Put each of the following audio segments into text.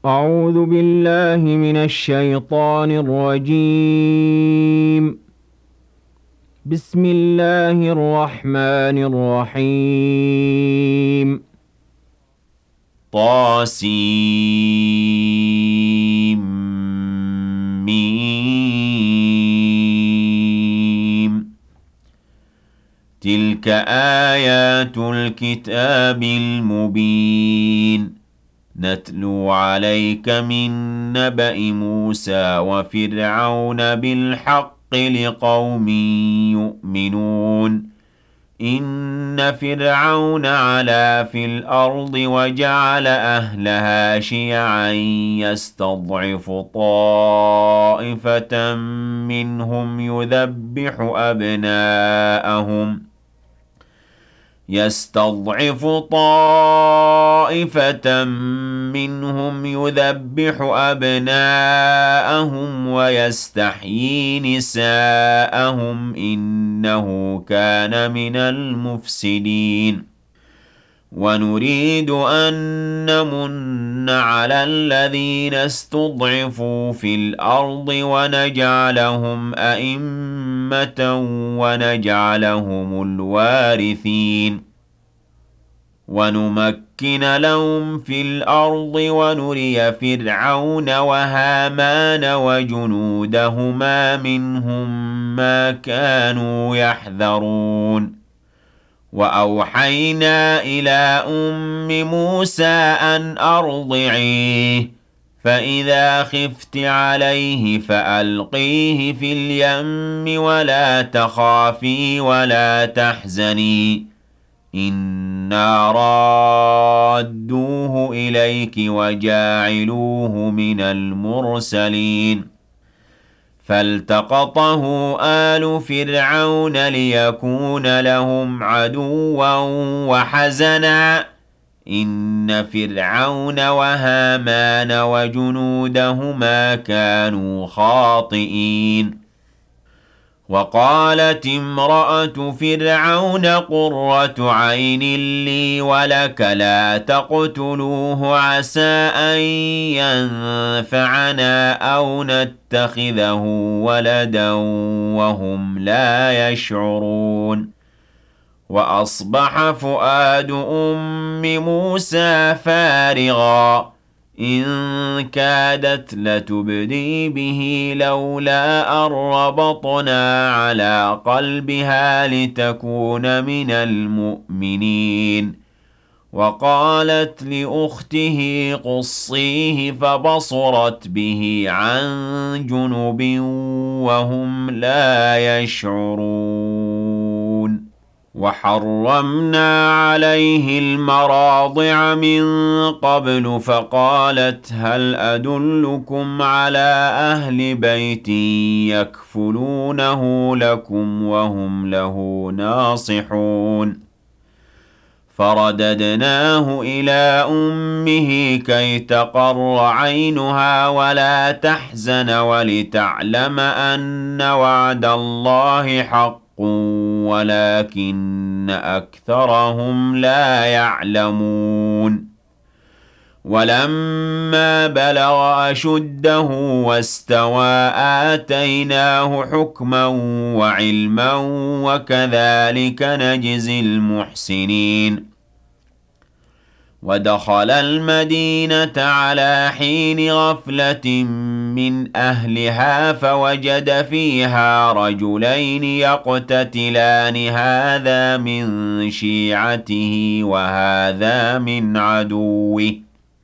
أعوذ بالله من الشيطان الرجيم. بسم الله الرحمن الرحيم. طاسيم. تلك آيات الكتاب المبين نتلو عليك من نبأ موسى وفرعون بالحق لقوم يؤمنون. إن فرعون علا في الأرض وجعل أهلها شيعا يستضعف طائفة منهم يذبح أبناءهم ويستحيي نساءهم إنه كان من المفسدين. ونريد أن نمن على الذين استضعفوا في الأرض ونجعلهم أئمة ونجعلهم الوارثين ونمكن لهم في الأرض ونري فرعون وهامان وجنودهما منهم ما كانوا يحذرون. وأوحينا إلى أم موسى أن أرضعيه فإذا خفت عليه فألقيه في اليم ولا تخافي ولا تحزني إنا رادوه إليك وجاعلوه من المرسلين. فالتقطه آل فرعون ليكون لهم عدوا وحزنا إن فرعون وهامان وجنودهما كانوا خاطئين. وقالت امرأة فرعون قرة عين لي ولك لا تقتلوه عسى أن ينفعنا أو نتخذه ولدا وهم لا يشعرون. وأصبح فؤاد أم موسى فارغا إن كادت لتبدي به لولا أن ربطنا على قلبها لتكون من المؤمنين. وقالت لأخته قصيه فبصرت به عن جنب وهم لا يشعرون. وحرمنا عليه المراضع من قبل فقالت هل أدلكم على أهل بيت يكفلونه لكم وهم له ناصحون. فرددناه إلى أمه كي تقر عينها ولا تحزن ولتعلم أن وعد الله حق ولكن أكثرهم لا يعلمون. ولما بلغ أشده واستوى آتيناه حكما وعلما وكذلك نجزي المحسنين. ودخل المدينة على حين غفلة من أهلها فوجد فيها رجلين يقتتلان هذا من شيعته وهذا من عدوه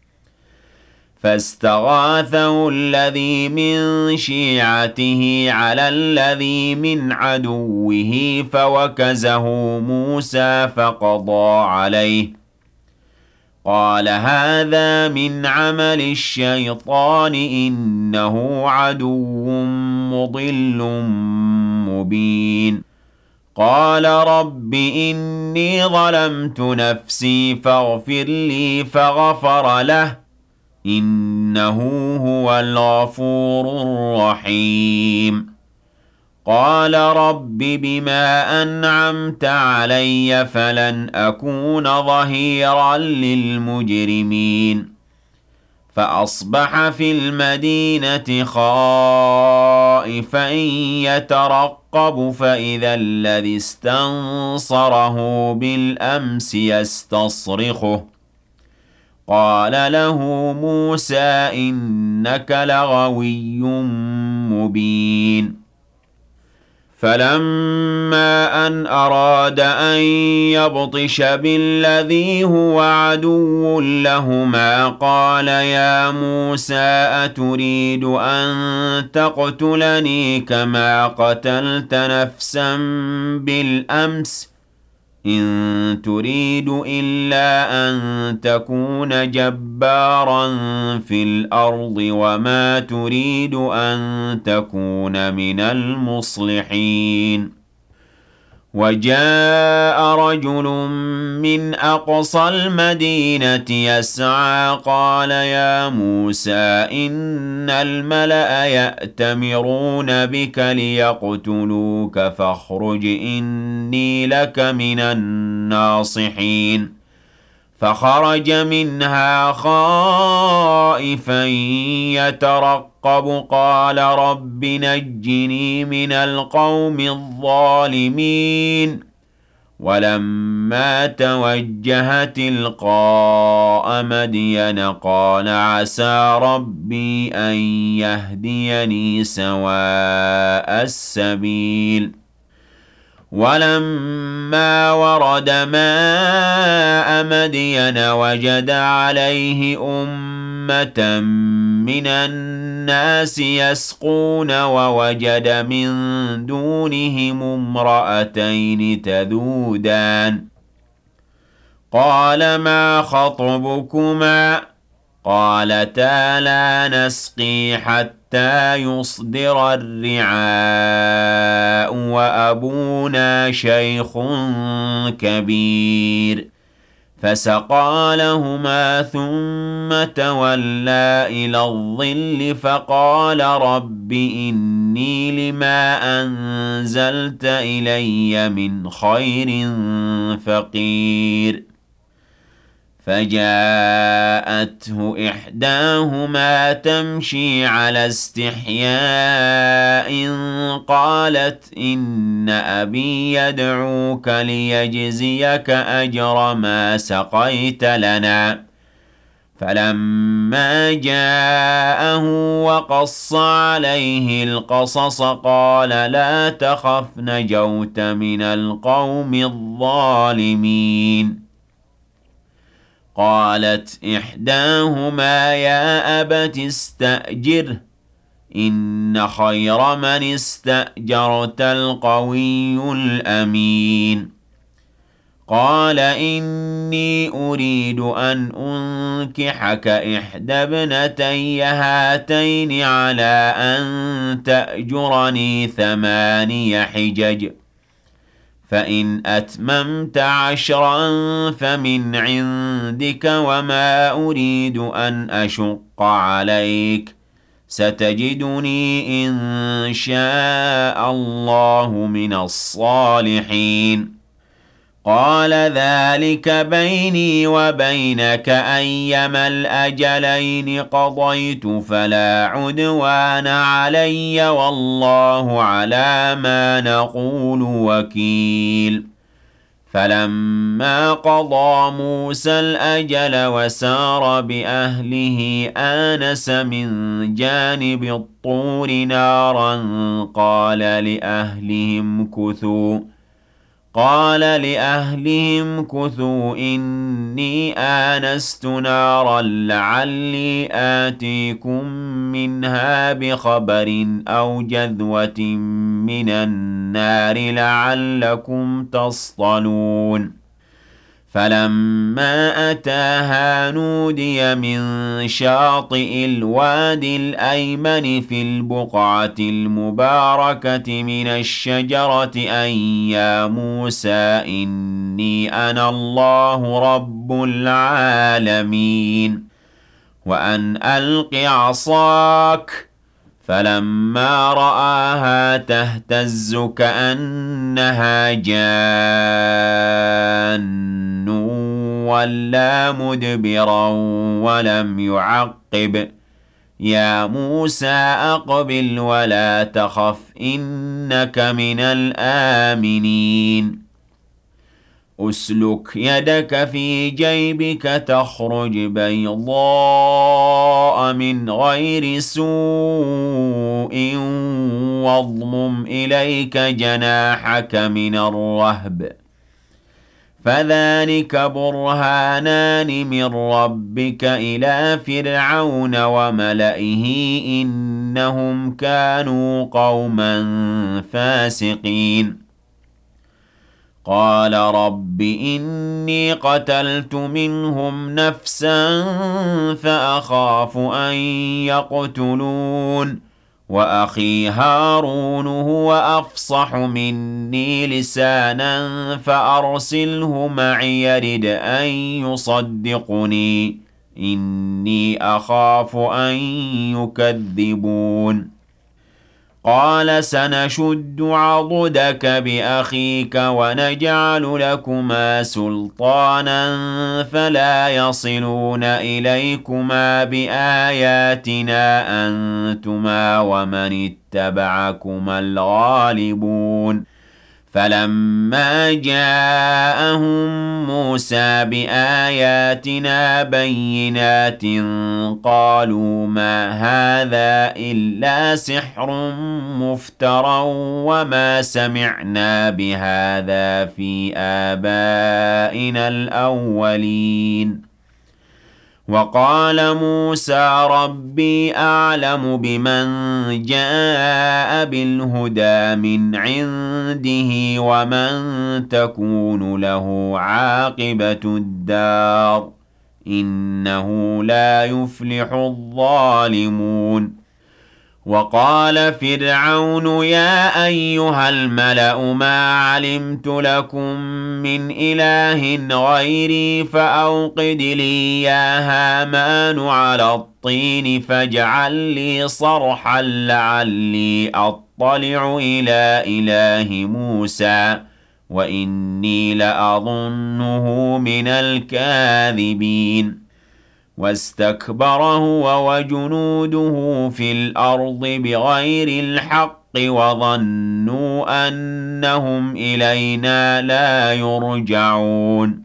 فاستغاثه الذي من شيعته على الذي من عدوه فوكزه موسى فقضى عليه قال هذا من عمل الشيطان إنه عدو مضل مبين. قال رب إني ظلمت نفسي فاغفر لي فغفر له إنه هو الغفور الرحيم. قال رب بما أنعمت علي فلن أكون ظهيرا للمجرمين. فأصبح في المدينة خائفا يترقب فإذا الذي استنصره بالأمس يستصرخه قال له موسى إنك لغوي مبين فلما أن أراد أن يبطش بالذي هو عدو لهما قال يا موسى أتريد أن تقتلني كما قتلت نفسا بالأمس إن تريد إلا أن تكون جبارا في الأرض وما تريد أن تكون من المصلحين وجاء رجل من أقصى المدينة يسعى قال يا موسى إن الملأ يأتمرون بك ليقتلوك فاخرج إني لك من الناصحين فخرج منها خائفا يترقب قال رب نجني من القوم الظالمين ولما توجه تلقاء مدين قال عسى ربي أن يهديني سواء السبيل ولما ورد ماء مدين وجد عليه أمة من الناس يسقون ووجد من دونهم امرأتين تذودان قال ما خطبكما قالتا لا نسقي حتى يصدر الرعاء وأبونا شيخ كبير فسقى لهما ثم تولى إلى الظل فقال رب إني لما أنزلت إلي من خير فقير فجاءته إحداهما تمشي على استحياء قالت إن أبي يدعوك ليجزيك أجر ما سقيت لنا فلما جاءه وقص عليه القصص قال لا تخف نجوت من القوم الظالمين قالت إحداهما يا أبت استأجره إن خير من استأجرت القوي الأمين قال إني أريد أن أنكحك إحدى ابنتي هاتين على أن تأجرني 8 حجج فإن أتممت 10 فمن عندك وما أريد أن أشق عليك ستجدني إن شاء الله من الصالحين قال ذلك بيني وبينك أيما الأجلين قضيت فلا عدوان علي والله على ما نقول وكيل فلما قضى موسى الأجل وسار بأهله آنس من جانب الطور نارا قال لأهلهم كثوا إني آنست نارا لعلي آتيكم منها بخبر أو جذوة من النار لعلكم تصطلون فلما أتاها نودي من شاطئ الوادي الأيمن في البقعة المباركة من الشجرة أن يا موسى إني أنا الله رب العالمين وأن ألق عصاك فلما رآها تهتز كأنها جان وَلَّىٰ مُدْبِرًا وَلَمْ يُعَقِّبْ يَا مُوسَىٰ أَقْبِلْ وَلَا تَخَفْ إِنَّكَ مِنَ الْآمِنِينَ أُسْلُكْ يَدَكَ فِي جَيْبِكَ تَخْرُجْ بَيْضَاءَ مِنْ غَيْرِ سُوءٍ وَاضْمُمْ إِلَيْكَ جَنَاحَكَ مِنَ الرَّهْبِ فَذَلِكَ بُرْهَانَانِ مِن رَّبِّكَ إِلَىٰ فِرْعَوْنَ وَمَلَئِهِ إِنَّهُمْ كَانُوا قَوْمًا فَاسِقِينَ قَالَ رَبِّ إِنِّي قَتَلْتُ مِنْهُمْ نَفْسًا فَأَخَافُ أَن يَقْتُلُونِ وَأَخِي هَارُونُ هُوَ أَفْصَحُ مِنِّي لِسَانًا فَأَرْسِلْهُ مَعِيَ يَرِدْ أَن يُصَدِّقُنِي إِنِّي أَخَافُ أَن يُكَذِّبُونِ قَالَ سَنَشُدُّ عَضُدَكَ بِأَخِيكَ وَنَجْعَلُ لَكُمَا سُلْطَانًا فَلَا يَصِلُونَ إِلَيْكُمَا بِآيَاتِنَا أَنتُمَا وَمَنِ اتَّبَعَكُمَا الْغَالِبُونَ فَلَمَّا جَاءَهُم مُّوسَىٰ بِآيَاتِنَا بَيِّنَاتٍ قَالُوا مَا هَٰذَا إِلَّا سِحْرٌ مُّفْتَرًى وَمَا سَمِعْنَا بِهَٰذَا فِي آبَائِنَا الْأَوَّلِينَ وَقَالَ مُوسَىٰ رَبِّي أَعْلَمُ بِمَن جَاءَ بِالْهُدَىٰ مِنْ عِندِهِ وَمَن تَكُونُ لَهُ عَاقِبَةُ الدَّارِ ۖ إِنَّهُ لَا يُفْلِحُ الظَّالِمُونَ وَقَالَ فِرْعَوْنُ يَا أَيُّهَا الْمَلَأُ مَا عَلِمْتُ لَكُم مِّنْ إِلَٰهٍ غَيْرِي فَأَوْقِدْ لِي يَا هَامَانُ عَلَى الطِّينِ فَاجْعَل لِّي صَرْحًا لَّعَلِّي أَطَّلِعُ إِلَىٰ إِلَٰهِ مُوسَىٰ وَإِنِّي لَأَظُنُّهُ مِنَ الْكَاذِبِينَ وَاسْتَكْبَرَ هُوَ وَجُنُودُهُ فِي الْأَرْضِ بِغَيْرِ الْحَقِّ وَظَنُّوا أَنَّهُمْ إِلَيْنَا لَا يُرْجَعُونَ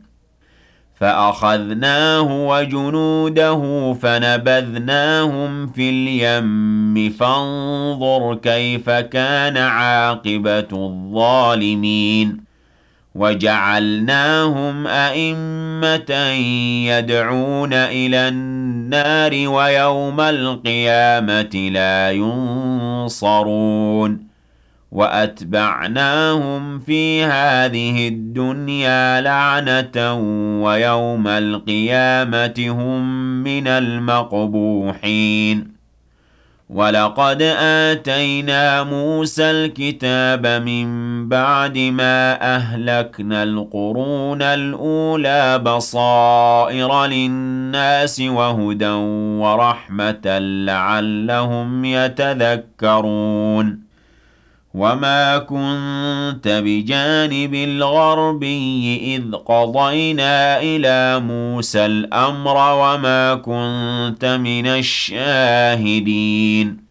فَأَخَذْنَاهُ وَجُنُودَهُ فَنَبَذْنَاهُمْ فِي الْيَمِّ فَانظُرْ كَيْفَ كَانَ عَاقِبَةُ الظَّالِمِينَ وَجَعَلْنَاهُمْ أَئِمَّةً يَدْعُونَ إِلَى النَّارِ وَيَوْمَ الْقِيَامَةِ لَا يُنصَرُونَ وَأَتْبَعْنَاهُمْ فِي هَٰذِهِ الدُّنْيَا لَعْنَةً وَيَوْمَ الْقِيَامَةِ هُم مِّنَ الْمَقْبُوحِينَ وَلَقَدْ آتَيْنَا مُوسَى الْكِتَابَ مِن بَعْدِ مَا أَهْلَكْنَا الْقُرُونَ الْأُولَىٰ بَصَائِرَ لِلنَّاسِ وَهُدًى وَرَحْمَةً لَّعَلَّهُمْ يَتَذَكَّرُونَ وَمَا كُنتَ بِجَانِبِ الْغَرْبِيِّ إِذْ قَضَيْنَا إِلَىٰ مُوسَى الْأَمْرَ وَمَا كُنتَ مِنَ الشَّاهِدِينَ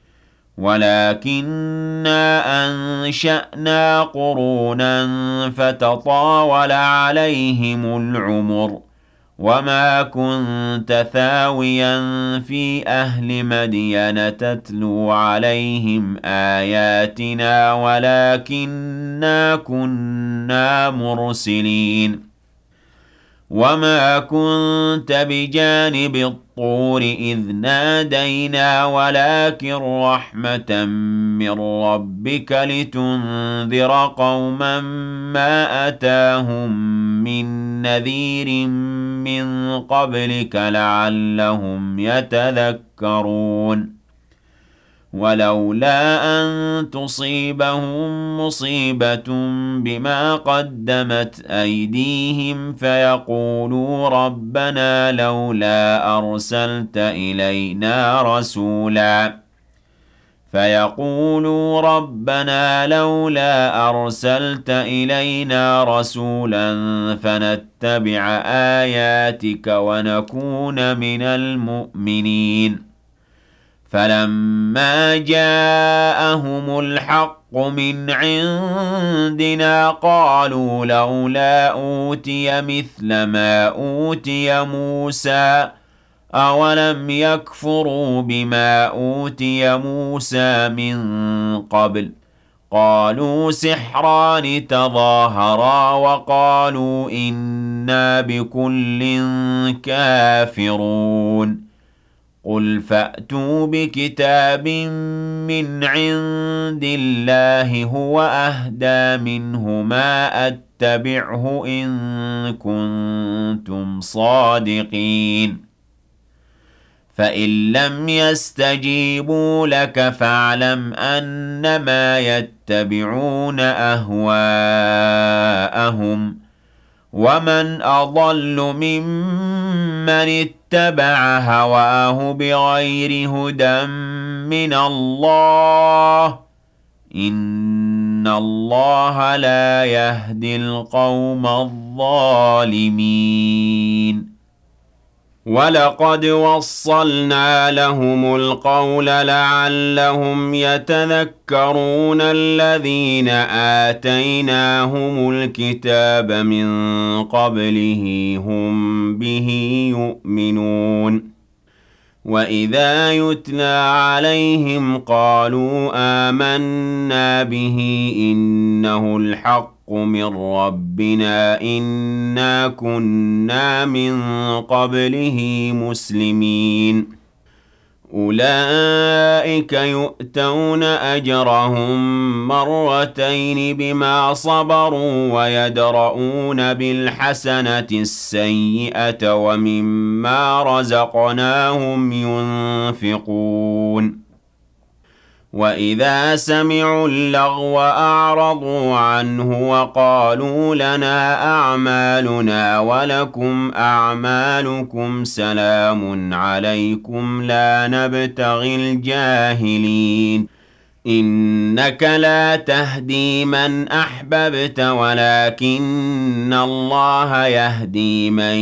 وَلَٰكِنَّا أَنشَأْنَا قُرُونًا فَتَطَاوَلَ عَلَيْهِمُ الْعُمُرُ وَمَا كُنتَ ثَاوِيًا فِي أَهْلِ مَدْيَنَ تَتْلُو عَلَيْهِمْ آيَاتِنَا وَلَٰكِنَّا كُنَّا مُرْسِلِينَ وَمَا كُنتَ بِجَانِبِ الطُّورِ إِذْ نَادَيْنَا وَلَٰكِن رَّحْمَةً مِّن رَّبِّكَ لِتُنذِرَ قَوْمًا مَّا أَتَاهُم مِّن نَّذِيرٍ مِّن قَبْلِكَ لَعَلَّهُمْ يَتَذَكَّرُونَ وَلَوْلَا أَن تُصِيبَهُم مُّصِيبَةٌ بِمَا قَدَّمَتْ أَيْدِيهِمْ فَيَقُولُوا رَبَّنَا لَوْلَا أَرْسَلْتَ إِلَيْنَا رَسُولًا فيقولوا ربنا لولا أرسلت إلينا رسولا فنتبع آياتك ونكون من المؤمنين فلما جاءهم الحق من عندنا قالوا لولا أوتي مثل ما أوتي موسى أولم يكفروا بما أوتي موسى من قبل قالوا سحران تظاهرا وقالوا إنا بكل كافرون قل فأتوا بكتاب من عند الله هو أهدى منه ما أتبعه إن كنتم صادقين فإن لم يستجيبوا لك فاعلم أنما يتبعون أهواءهم ومن أضل ممن اتبع هواه بغير هدى من الله إن الله لا يهدي القوم الظالمين ولقد وصلنا لهم القول لعلهم يتذكرون الذين آتيناهم الكتاب من قبله هم به يؤمنون وإذا يتلى عليهم قالوا آمنا به إنه الحق من ربنا إنا كنا من قبله مسلمين أولئك يؤتون أجرهم مرتين بما صبروا ويدرؤون بالحسنة السيئة ومما رزقناهم ينفقون وإذا سمعوا اللغو أعرضوا عنه وقالوا لنا أعمالنا ولكم أعمالكم سلام عليكم لا نبتغي الجاهلين إنك لا تهدي من أحببت ولكن الله يهدي من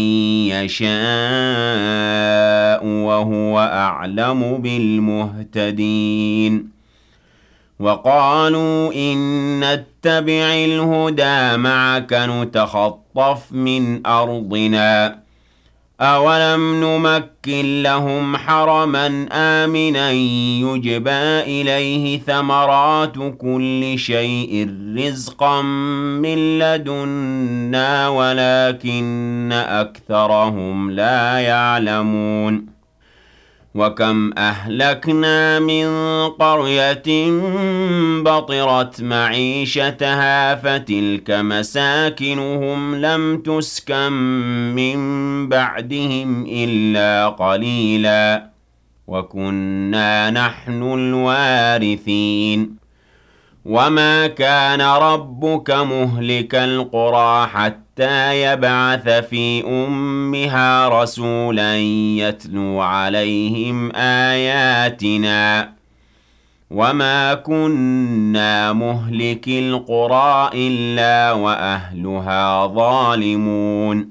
يشاء وهو أعلم بالمهتدين وقالوا إن نتبع الهدى معك نتخطف من أرضنا أولم نمكن لهم حرما آمنا يجبى إليه ثمرات كل شيء رزقا من لدنا ولكن أكثرهم لا يعلمون وكم أهلكنا من قرية بطرت معيشتها فتلك مساكنهم لم تسكن من بعدهم إلا قليلا وكنا نحن الوارثين وما كان ربك مهلك القرى حتى يبعث في أمها رسولا يتلو عليهم آياتنا وما كنا مهلك القرى إلا وأهلها ظالمون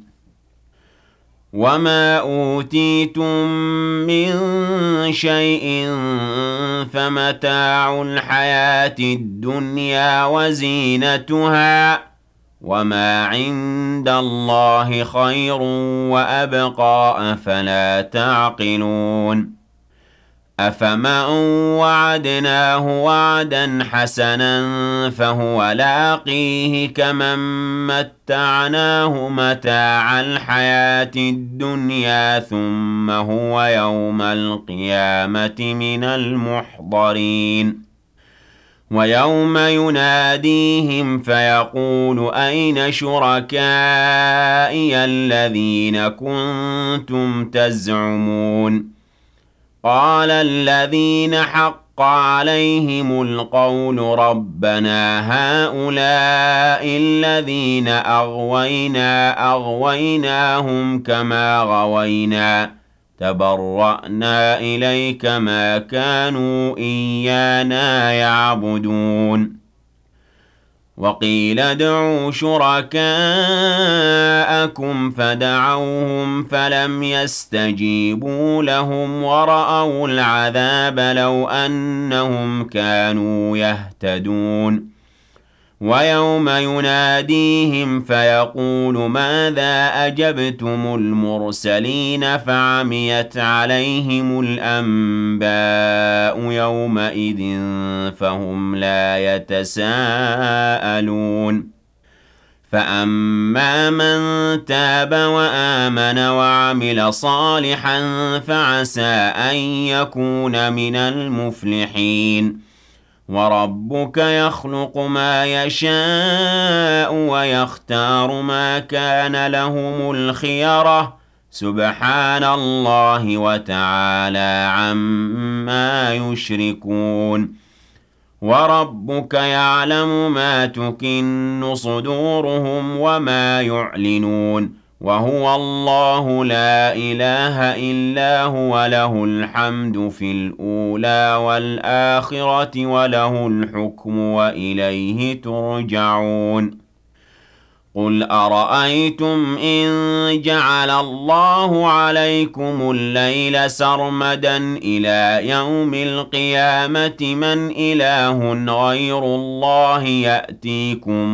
وما أوتيتم من شيء فمتاع الحياة الدنيا وزينتها وما عند الله خير وأبقى أفلا تعقلون أفمن وعدناه وعدا حسنا فهو لاقيه كمن متعناه متاع الحياة الدنيا ثم هو يوم القيامة من المحضرين ويوم يناديهم فيقول أين شركائي الذين كنتم تزعمون قال الذين حق عليهم القول ربنا هؤلاء الذين أغويناهم كما غوينا تبرأنا إليك ما كانوا إيانا يعبدون وقيل ادعوا شركاءكم فدعوهم فلم يستجيبوا لهم ورأوا العذاب لو أنهم كانوا يهتدون ويوم يناديهم فيقول ماذا أجبتم المرسلين فعميت عليهم الأنباء يومئذ فهم لا يتساءلون فأما من تاب وآمن وعمل صالحا فعسى أن يكون من المفلحين وربك يخلق ما يشاء ويختار ما كان لهم الخيرة سبحان الله وتعالى عما يشركون وربك يعلم ما تكن صدورهم وما يعلنون وهو الله لا إله إلا هو له الحمد في الأولى والآخرة وله الحكم وإليه ترجعون قل أرأيتم إن جعل الله عليكم الليل سرمدا إلى يوم القيامة من إله غير الله يأتيكم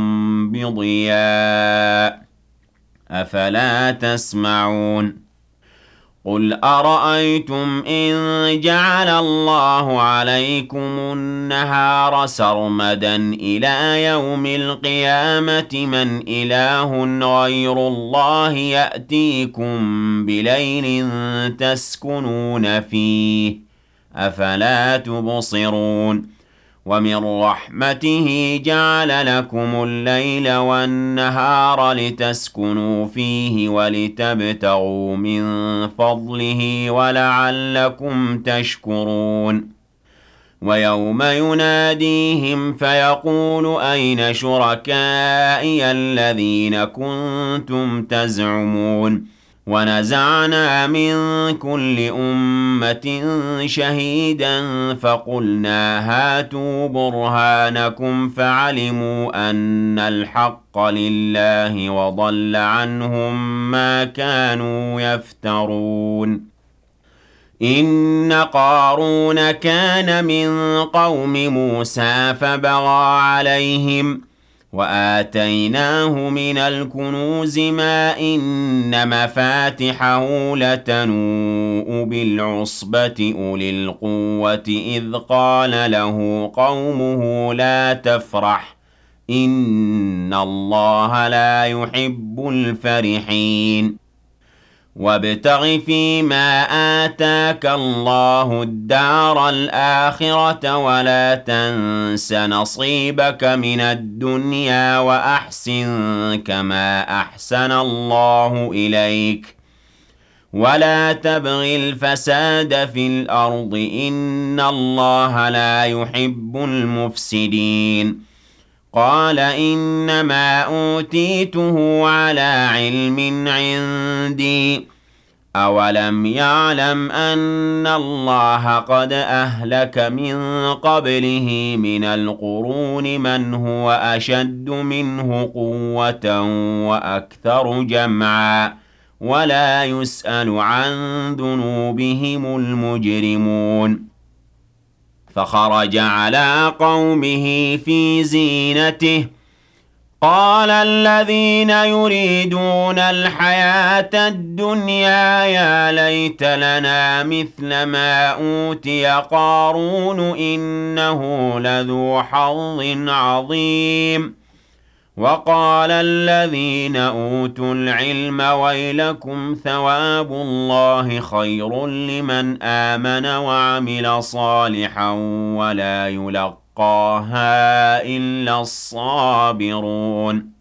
بضياء أفلا تسمعون قل أرأيتم إن جعل الله عليكم النهار سرمدا إلى يوم القيامة من إله غير الله يأتيكم بليل تسكنون فيه أفلا تبصرون ومن رحمته جعل لكم الليل والنهار لتسكنوا فيه ولتبتغوا من فضله ولعلكم تشكرون ويوم يناديهم فيقول أين شركائي الذين كنتم تزعمون ونزعنا من كل أمة شهيدا فقلنا هاتوا برهانكم فعلموا أن الحق لله وضل عنهم ما كانوا يفترون إن قارون كان من قوم موسى فبغى عليهم وآتيناه من الكنوز ما إن مفاتحه لتنوء بالعصبة أولي القوة إذ قال له قومه لا تفرح إن الله لا يحب الفرحين وابتغ فيما آتاك الله الدار الآخرة ولا تنس نصيبك من الدنيا وأحسن كما أحسن الله إليك ولا تبغ الفساد في الأرض إن الله لا يحب المفسدين قال إنما أوتيته على علم عندي أولم يعلم أن الله قد أهلك من قبله من القرون من هو أشد منه قوة وأكثر جمعا ولا يسأل عن ذنوبهم المجرمون فخرج على قومه في زينته قال الذين يريدون الحياة الدنيا يا ليت لنا مثل ما أوتي قارون إنه لذو حظ عظيم وقال الذين أوتوا العلم ويلكم ثواب الله خير لمن آمن وعمل صالحا ولا يلقاها إلا الصابرون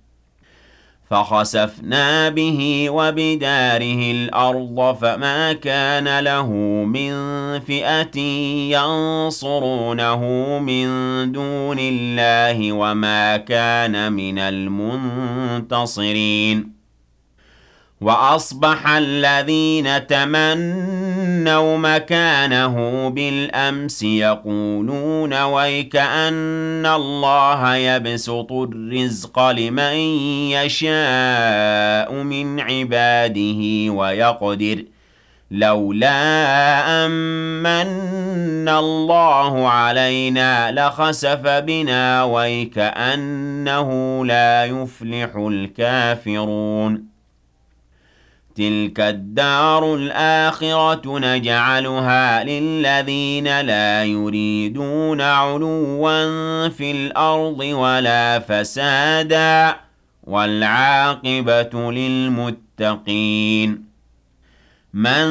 فخسفنا به وبداره الأرض فما كان له من فئة ينصرونه من دون الله وما كان من المنتصرين وأصبح الذين تمنوا مكانه بالأمس يقولون ويكأن الله يبسط الرزق لمن يشاء من عباده ويقدر لولا أمن الله علينا لخسف بنا ويكأنه لا يفلح الكافرون تلك الدار الآخرة نجعلها للذين لا يريدون علوا في الأرض ولا فسادا والعاقبة للمتقين من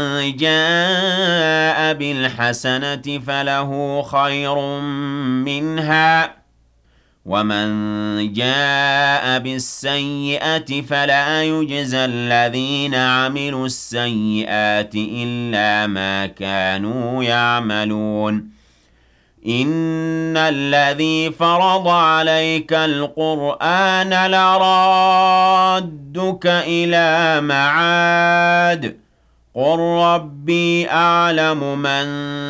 جاء بالحسنة فله خير منها ومن جاء بالسيئة فلا يجزى الذين عملوا السيئات إلا ما كانوا يعملون إن الذي فرض عليك القرآن لرادك إلى معاد قل ربي أعلم من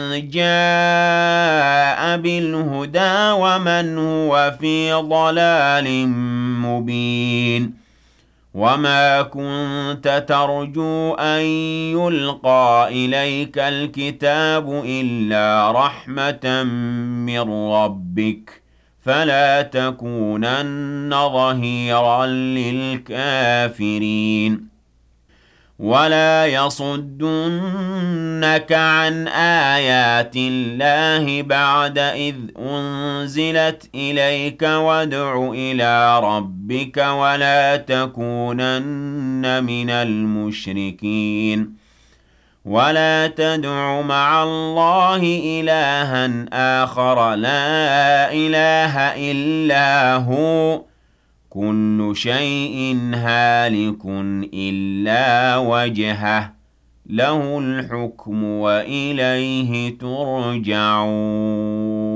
جاء بالهدى ومن هو في ضلال مبين وما كنت ترجو أن يلقى إليك الكتاب إلا رحمة من ربك فلا تكونن ظهيرا للكافرين ولا يصدنك عن آيات الله بعد إذ أنزلت إليك وادع إلى ربك ولا تكونن من المشركين ولا تدع مع الله إلها آخر لا إله إلا هو كل شيء هالك إلا وجهه له الحكم وإليه ترجعون